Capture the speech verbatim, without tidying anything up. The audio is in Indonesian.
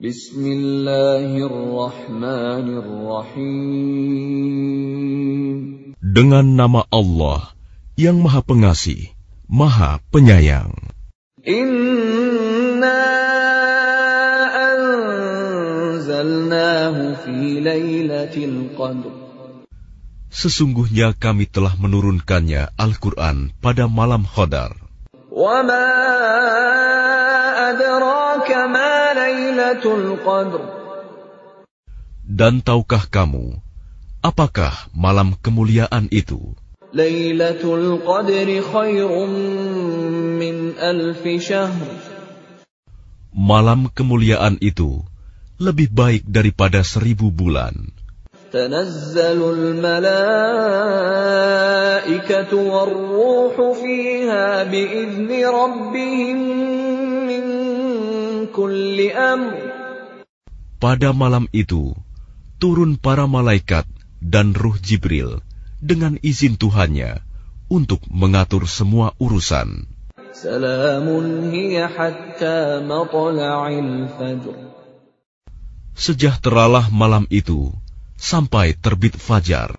Bismillahirrahmanirrahim. Dengan nama Allah yang Maha Pengasih, Maha Penyayang. Inna anzalnahu fi lailatul qadr. Sesungguhnya kami telah menurunkannya Al-Quran pada malam Qadar. Wa ma adraka ma lailatul qadr. Dan tahukah kamu, apakah malam kemuliaan itu? Lailatul qadri khairum min alfi syahr. Malam kemuliaan itu lebih baik daripada seribu bulan. Tanazzalul malaikatu war-ruhu fiha bi'izni rabbihim min kulli amr. Pada malam itu turun para malaikat dan ruh Jibril dengan izin Tuhannya untuk mengatur semua urusan. Salamun hiya hatta matla'il fajr. Sejahteralah malam itu sampai terbit fajar.